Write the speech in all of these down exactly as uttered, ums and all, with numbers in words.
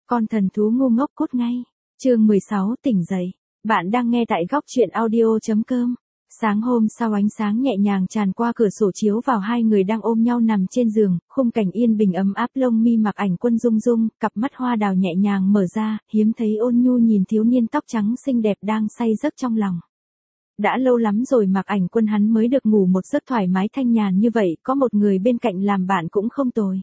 Con thần thú ngu ngốc cút ngay. Chương mười sáu tỉnh dậy. Bạn đang nghe tại góc truyện audio.com. Sáng hôm sau ánh sáng nhẹ nhàng tràn qua cửa sổ chiếu vào hai người đang ôm nhau nằm trên giường, khung cảnh yên bình ấm áp. Lông mi Mạc Ảnh Quân rung rung, cặp mắt hoa đào nhẹ nhàng mở ra, hiếm thấy ôn nhu nhìn thiếu niên tóc trắng xinh đẹp đang say giấc trong lòng. Đã lâu lắm rồi Mạc Ảnh Quân hắn mới được ngủ một giấc thoải mái thanh nhàn như vậy, có một người bên cạnh làm bạn cũng không tồi.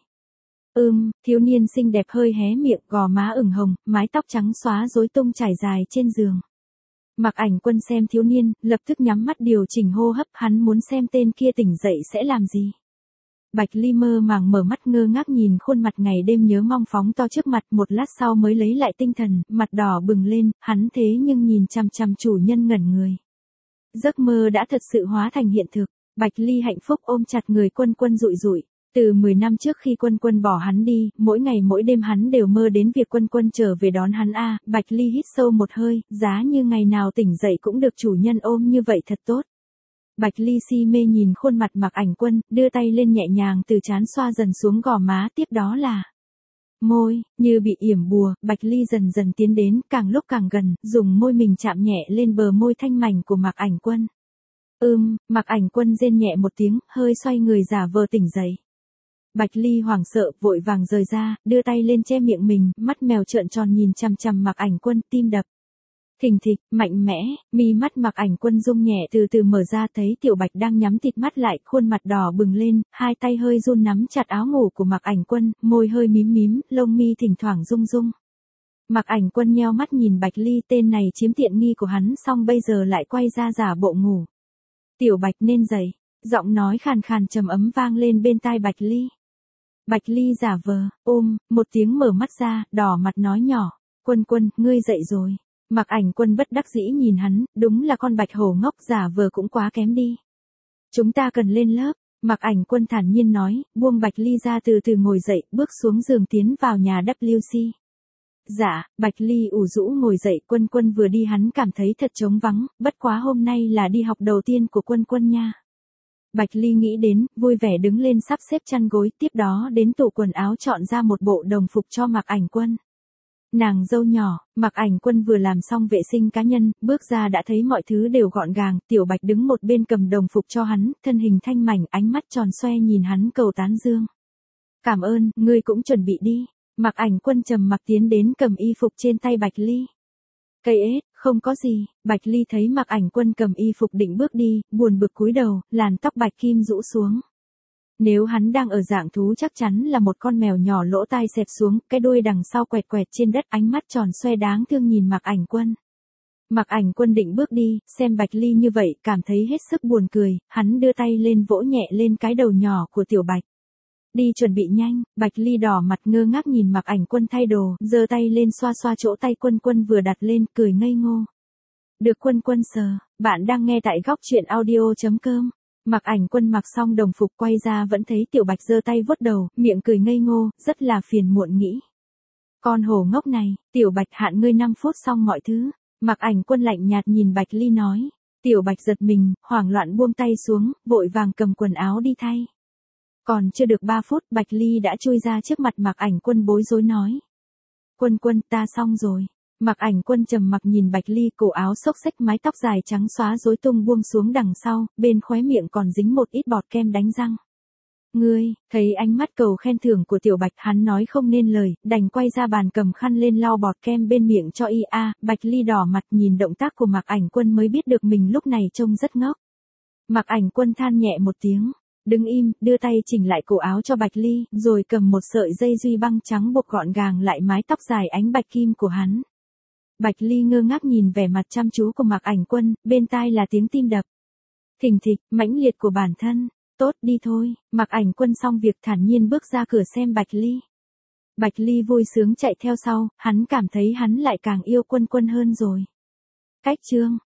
Ừm, thiếu niên xinh đẹp hơi hé miệng, gò má ửng hồng, mái tóc trắng xóa rối tung trải dài trên giường. Mạc Ảnh Quân xem thiếu niên, lập tức nhắm mắt điều chỉnh hô hấp, hắn muốn xem tên kia tỉnh dậy sẽ làm gì. Bạch Ly mơ màng mở mắt ngơ ngác nhìn khuôn mặt ngày đêm nhớ mong phóng to trước mặt, một lát sau mới lấy lại tinh thần, mặt đỏ bừng lên, hắn thế nhưng nhìn chằm chằm chủ nhân ngẩn người. Giấc mơ đã thật sự hóa thành hiện thực, Bạch Ly hạnh phúc ôm chặt người Quân Quân rụi rụi. Từ mười năm trước khi Quân Quân bỏ hắn đi, mỗi ngày mỗi đêm hắn đều mơ đến việc Quân Quân trở về đón hắn a. À, Bạch Ly hít sâu một hơi, giá như ngày nào tỉnh dậy cũng được chủ nhân ôm như vậy thật tốt. Bạch Ly si mê nhìn khuôn mặt Mạc Ảnh Quân, đưa tay lên nhẹ nhàng từ trán xoa dần xuống gò má, tiếp đó là môi, như bị yểm bùa. Bạch Ly dần dần tiến đến, càng lúc càng gần, dùng môi mình chạm nhẹ lên bờ môi thanh mảnh của Mạc Ảnh Quân. Ưm, Mạc Ảnh Quân rên nhẹ một tiếng, hơi xoay người giả vờ tỉnh dậy. Bạch Ly hoảng sợ, vội vàng rời ra, đưa tay lên che miệng mình, mắt mèo trợn tròn nhìn chằm chằm Mạc Ảnh Quân, tim đập thình thịch, mạnh mẽ. Mi mắt Mạc Ảnh Quân rung nhẹ từ từ mở ra, thấy Tiểu Bạch đang nhắm thịt mắt lại, khuôn mặt đỏ bừng lên, hai tay hơi run nắm chặt áo ngủ của Mạc Ảnh Quân, môi hơi mím mím, lông mi thỉnh thoảng rung rung. Mạc Ảnh Quân nheo mắt nhìn Bạch Ly, tên này chiếm tiện nghi của hắn xong bây giờ lại quay ra giả bộ ngủ. Tiểu Bạch nên dậy, giọng nói khàn khàn trầm ấm vang lên bên tai Bạch Ly. Bạch Ly giả vờ, ôm, một tiếng mở mắt ra, đỏ mặt nói nhỏ, Quân Quân, ngươi dậy rồi. Mạc Ảnh Quân bất đắc dĩ nhìn hắn, đúng là con bạch hổ ngốc, giả vờ cũng quá kém đi. Chúng ta cần lên lớp, Mạc Ảnh Quân thản nhiên nói, buông Bạch Ly ra từ từ ngồi dậy, bước xuống giường tiến vào nhà W C. Dạ, Bạch Ly ủ rũ ngồi dậy, Quân Quân vừa đi hắn cảm thấy thật trống vắng, bất quá hôm nay là đi học đầu tiên của Quân Quân nha. Bạch Ly nghĩ đến, vui vẻ đứng lên sắp xếp chăn gối, tiếp đó đến tủ quần áo chọn ra một bộ đồng phục cho Mạc Ảnh Quân. Nàng dâu nhỏ, Mạc Ảnh Quân vừa làm xong vệ sinh cá nhân, bước ra đã thấy mọi thứ đều gọn gàng, Tiểu Bạch đứng một bên cầm đồng phục cho hắn, thân hình thanh mảnh, ánh mắt tròn xoe nhìn hắn cầu tán dương. Cảm ơn, ngươi cũng chuẩn bị đi. Mạc Ảnh Quân trầm mặc tiến đến cầm y phục trên tay Bạch Ly. Cây ết, không có gì. Bạch Ly thấy Mạc Ảnh Quân cầm y phục định bước đi, buồn bực cúi đầu, làn tóc bạch kim rũ xuống. Nếu hắn đang ở dạng thú chắc chắn là một con mèo nhỏ lỗ tai xẹp xuống, cái đuôi đằng sau quẹt quẹt trên đất, ánh mắt tròn xoe đáng thương nhìn Mạc Ảnh Quân. Mạc Ảnh Quân định bước đi, xem Bạch Ly như vậy, cảm thấy hết sức buồn cười, hắn đưa tay lên vỗ nhẹ lên cái đầu nhỏ của Tiểu Bạch. Đi chuẩn bị nhanh. Bạch Ly đỏ mặt ngơ ngác nhìn Mạc Ảnh Quân thay đồ, giơ tay lên xoa xoa chỗ tay Quân Quân vừa đặt lên, cười ngây ngô. Được Quân Quân sờ. Bạn đang nghe tại góc truyện audio.com. Mạc Ảnh Quân mặc xong đồng phục quay ra vẫn thấy Tiểu Bạch giơ tay vuốt đầu, miệng cười ngây ngô, rất là phiền muộn nghĩ. Con hổ ngốc này, Tiểu Bạch hạn ngươi năm phút xong mọi thứ. Mạc Ảnh Quân lạnh nhạt nhìn Bạch Ly nói. Tiểu Bạch giật mình, hoảng loạn buông tay xuống, vội vàng cầm quần áo đi thay. Còn chưa được ba phút, Bạch Ly đã chui ra trước mặt Mạc Ảnh Quân bối rối nói. Quân Quân, ta xong rồi. Mạc Ảnh Quân trầm mặc nhìn Bạch Ly, cổ áo xốc xếch, mái tóc dài trắng xóa rối tung buông xuống đằng sau, bên khóe miệng còn dính một ít bọt kem đánh răng. Ngươi, thấy ánh mắt cầu khen thưởng của Tiểu Bạch, hắn nói không nên lời, đành quay ra bàn cầm khăn lên lau bọt kem bên miệng cho y a. Bạch Ly đỏ mặt nhìn động tác của Mạc Ảnh Quân mới biết được mình lúc này trông rất ngốc. Mạc Ảnh Quân than nhẹ một tiếng. Đứng im, đưa tay chỉnh lại cổ áo cho Bạch Ly, rồi cầm một sợi dây duy băng trắng buộc gọn gàng lại mái tóc dài ánh bạch kim của hắn. Bạch Ly ngơ ngác nhìn vẻ mặt chăm chú của Mạc Ảnh Quân, bên tai là tiếng tim đập thình thịch, mãnh liệt của bản thân. Tốt, đi thôi. Mạc Ảnh Quân xong việc thản nhiên bước ra cửa xem Bạch Ly. Bạch Ly vui sướng chạy theo sau, hắn cảm thấy hắn lại càng yêu Quân Quân hơn rồi. Cách chương